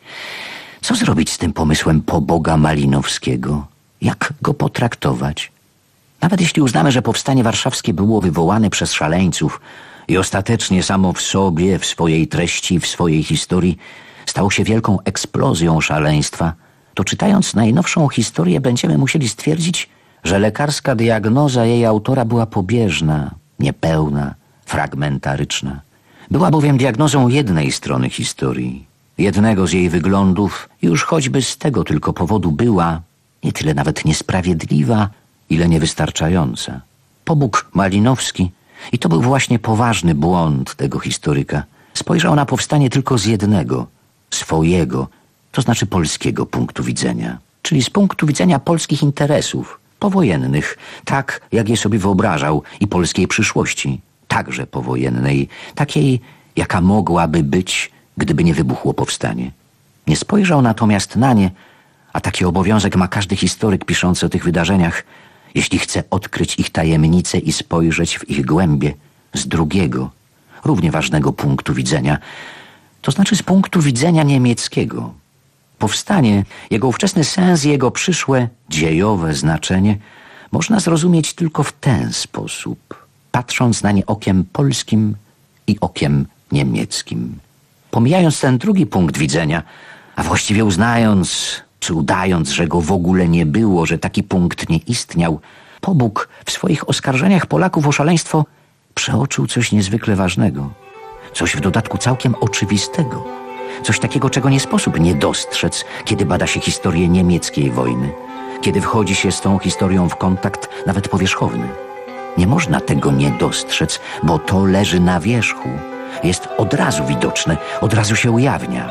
Co zrobić z tym pomysłem Poboga Malinowskiego? Jak go potraktować? Nawet jeśli uznamy, że powstanie warszawskie było wywołane przez szaleńców i ostatecznie samo w sobie, w swojej treści, w swojej historii stało się wielką eksplozją szaleństwa, to czytając najnowszą historię będziemy musieli stwierdzić, że lekarska diagnoza jej autora była pobieżna, niepełna, fragmentaryczna. Była bowiem diagnozą jednej strony historii, jednego z jej wyglądów, już choćby z tego tylko powodu była nie tyle nawet niesprawiedliwa, ile niewystarczająca. Pobóg Malinowski, i to był właśnie poważny błąd tego historyka, spojrzał na powstanie tylko z jednego, swojego, to znaczy polskiego punktu widzenia, czyli z punktu widzenia polskich interesów, powojennych, tak jak je sobie wyobrażał, i polskiej przyszłości, także powojennej, takiej, jaka mogłaby być, gdyby nie wybuchło powstanie. Nie spojrzał natomiast na nie, a taki obowiązek ma każdy historyk piszący o tych wydarzeniach, jeśli chce odkryć ich tajemnice i spojrzeć w ich głębie z drugiego, równie ważnego punktu widzenia, to znaczy z punktu widzenia niemieckiego. Powstanie, jego ówczesny sens i jego przyszłe, dziejowe znaczenie można zrozumieć tylko w ten sposób, patrząc na nie okiem polskim i okiem niemieckim. Pomijając ten drugi punkt widzenia, a właściwie uznając czy udając, że go w ogóle nie było, że taki punkt nie istniał, Pobuk w swoich oskarżeniach Polaków o szaleństwo przeoczył coś niezwykle ważnego. Coś w dodatku całkiem oczywistego. Coś takiego, czego nie sposób nie dostrzec, kiedy bada się historię niemieckiej wojny. Kiedy wchodzi się z tą historią w kontakt, nawet powierzchowny. Nie można tego nie dostrzec, bo to leży na wierzchu. Jest od razu widoczne, od razu się ujawnia.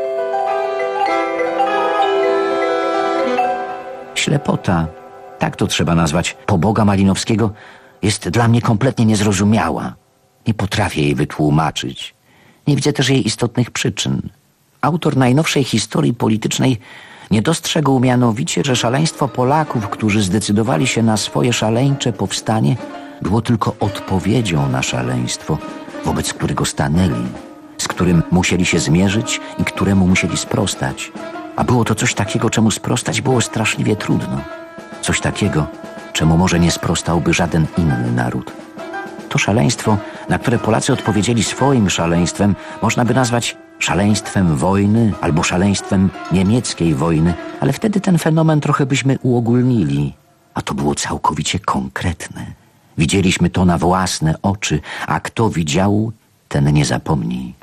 Ślepota, tak to trzeba nazwać, poboga Malinowskiego, jest dla mnie kompletnie niezrozumiała. Nie potrafię jej wytłumaczyć. Nie widzę też jej istotnych przyczyn. Autor najnowszej historii politycznej nie dostrzegł mianowicie, że szaleństwo Polaków, którzy zdecydowali się na swoje szaleńcze powstanie, było tylko odpowiedzią na szaleństwo, wobec którego stanęli, z którym musieli się zmierzyć i któremu musieli sprostać. A było to coś takiego, czemu sprostać było straszliwie trudno. Coś takiego, czemu może nie sprostałby żaden inny naród. To szaleństwo, na które Polacy odpowiedzieli swoim szaleństwem, można by nazwać szaleństwem wojny albo szaleństwem niemieckiej wojny, ale wtedy ten fenomen trochę byśmy uogólnili, a to było całkowicie konkretne. Widzieliśmy to na własne oczy, a kto widział, ten nie zapomni.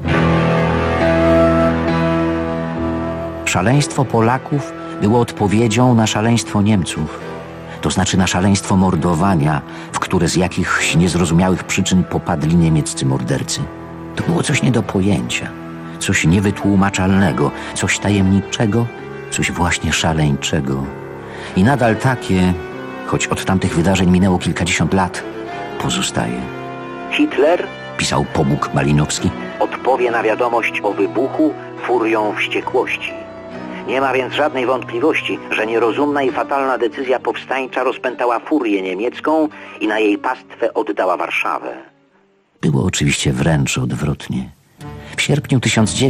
Szaleństwo Polaków było odpowiedzią na szaleństwo Niemców. To znaczy na szaleństwo mordowania, w które z jakichś niezrozumiałych przyczyn popadli niemieccy mordercy. To było coś nie do pojęcia, coś niewytłumaczalnego, coś tajemniczego, coś właśnie szaleńczego. I nadal takie, choć od tamtych wydarzeń minęło kilkadziesiąt lat, pozostaje. Hitler, pisał Pobuk Malinowski, odpowie na wiadomość o wybuchu furią wściekłości. Nie ma więc żadnej wątpliwości, że nierozumna i fatalna decyzja powstańcza rozpętała furię niemiecką i na jej pastwę oddała Warszawę. Było oczywiście wręcz odwrotnie. W sierpniu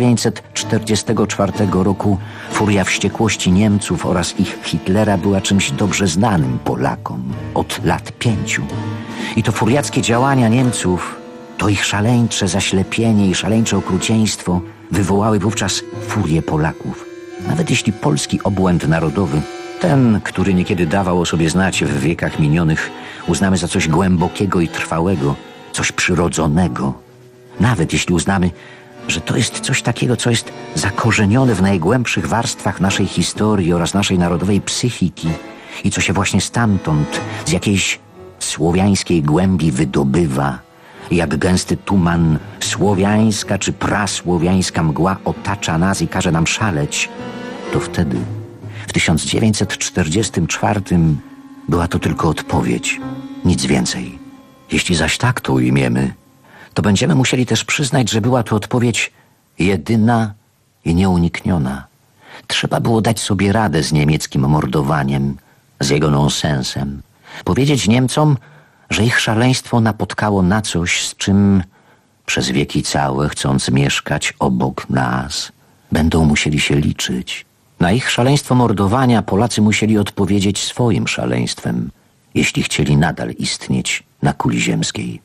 1944 roku furia wściekłości Niemców oraz ich Hitlera była czymś dobrze znanym Polakom od lat 5. I to furiackie działania Niemców, to ich szaleńcze zaślepienie i szaleńcze okrucieństwo wywołały wówczas furię Polaków. Nawet jeśli polski obłęd narodowy, ten, który niekiedy dawał o sobie znać w wiekach minionych, uznamy za coś głębokiego i trwałego, coś przyrodzonego. Nawet jeśli uznamy, że to jest coś takiego, co jest zakorzenione w najgłębszych warstwach naszej historii oraz naszej narodowej psychiki i co się właśnie stamtąd, z jakiejś słowiańskiej głębi wydobywa, jak gęsty tuman, słowiańska czy prasłowiańska mgła otacza nas i każe nam szaleć, to wtedy, w 1944 była to tylko odpowiedź, nic więcej. Jeśli zaś tak to ujmiemy, to będziemy musieli też przyznać, że była to odpowiedź jedyna i nieunikniona. Trzeba było dać sobie radę z niemieckim mordowaniem, z jego nonsensem. Powiedzieć Niemcom, że ich szaleństwo napotkało na coś, z czym przez wieki całe, chcąc mieszkać obok nas, będą musieli się liczyć. Na ich szaleństwo mordowania Polacy musieli odpowiedzieć swoim szaleństwem, jeśli chcieli nadal istnieć na kuli ziemskiej.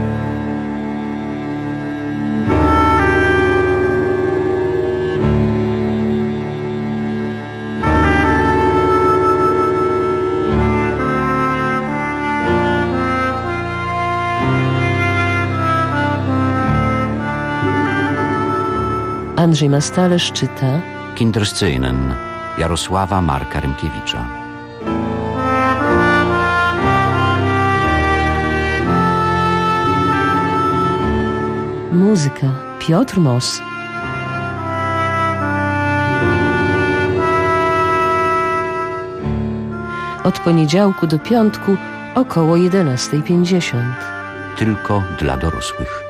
Andrzej Mastalerz czyta Kinderszenen Jarosława Marka Rymkiewicza. Muzyka Piotr Mos. Od poniedziałku do piątku około 11:50. Tylko dla dorosłych.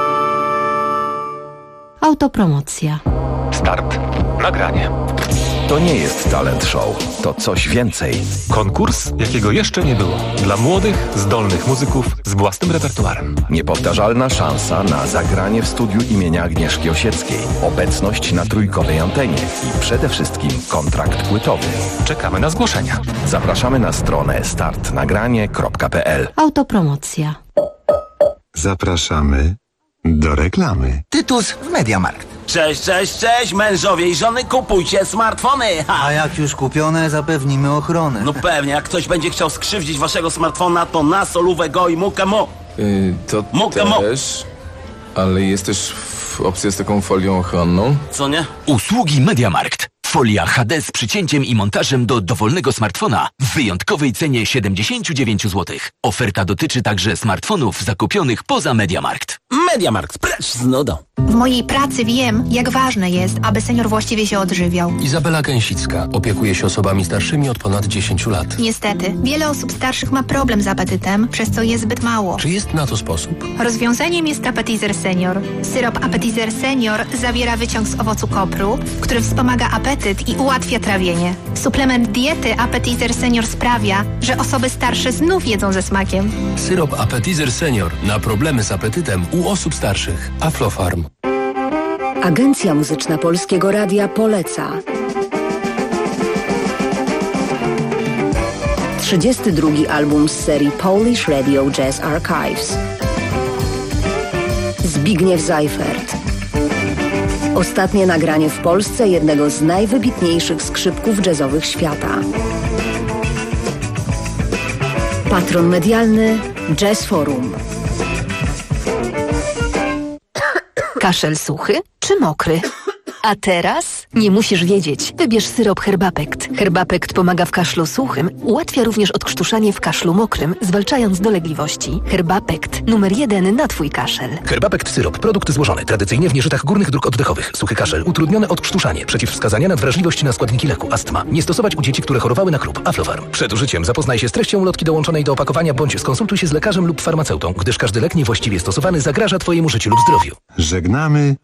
Autopromocja. Start. Nagranie. To nie jest talent show, to coś więcej. Konkurs, jakiego jeszcze nie było. Dla młodych, zdolnych muzyków z własnym repertuarem. Niepowtarzalna szansa na zagranie w studiu imienia Agnieszki Osieckiej, obecność na trójkowej antenie i przede wszystkim kontrakt płytowy. Czekamy na zgłoszenia. Zapraszamy na stronę startnagranie.pl. Autopromocja. Zapraszamy do reklamy. Tytus w Mediamarkt. Cześć, mężowie i żony, kupujcie smartfony! A jak już kupione, zapewnimy ochronę. No pewnie, jak ktoś będzie chciał skrzywdzić waszego smartfona, to na solówę go i mukę mo. To Mukę mo. też, ale jest też opcja z taką folią ochronną. Co nie? Usługi Mediamarkt. Folia HD z przycięciem i montażem do dowolnego smartfona w wyjątkowej cenie 79 zł. Oferta dotyczy także smartfonów zakupionych poza Mediamarkt. Mediamarkt, precz z nudą. W mojej pracy wiem, jak ważne jest, aby senior właściwie się odżywiał. Izabela Gęsicka opiekuje się osobami starszymi od ponad 10 lat. Niestety, wiele osób starszych ma problem z apetytem, przez co je zbyt mało. Czy jest na to sposób? Rozwiązaniem jest Appetizer Senior. Syrop Appetizer Senior zawiera wyciąg z owocu kopru, który wspomaga apetyt i ułatwia trawienie. Suplement diety Appetizer Senior sprawia, że osoby starsze znów jedzą ze smakiem. Syrop Appetizer Senior na problemy z apetytem u osób starszych. Aflofarm. Agencja Muzyczna Polskiego Radia poleca 32. album z serii Polish Radio Jazz Archives. Zbigniew Seifert. Ostatnie nagranie w Polsce jednego z najwybitniejszych skrzypków jazzowych świata. Patron medialny Jazz Forum. Kaszel suchy czy mokry? A teraz nie musisz wiedzieć. Wybierz syrop Herbapekt. Herbapekt pomaga w kaszlu suchym, ułatwia również odkrztuszanie w kaszlu mokrym, zwalczając dolegliwości. Herbapekt. Numer 1 na Twój kaszel. Herbapekt syrop. Produkt złożony tradycyjnie w nieżytach górnych dróg oddechowych. Suchy kaszel. Utrudnione odkrztuszanie. Przeciwwskazania na wrażliwość na składniki leku. Astma. Nie stosować u dzieci, które chorowały na chróp. Aflofarm. Przed użyciem zapoznaj się z treścią ulotki dołączonej do opakowania bądź skonsultuj się z lekarzem lub farmaceutą, gdyż każdy lek niewłaściwie stosowany zagraża Twojemu życiu lub zdrowiu. Żegnamy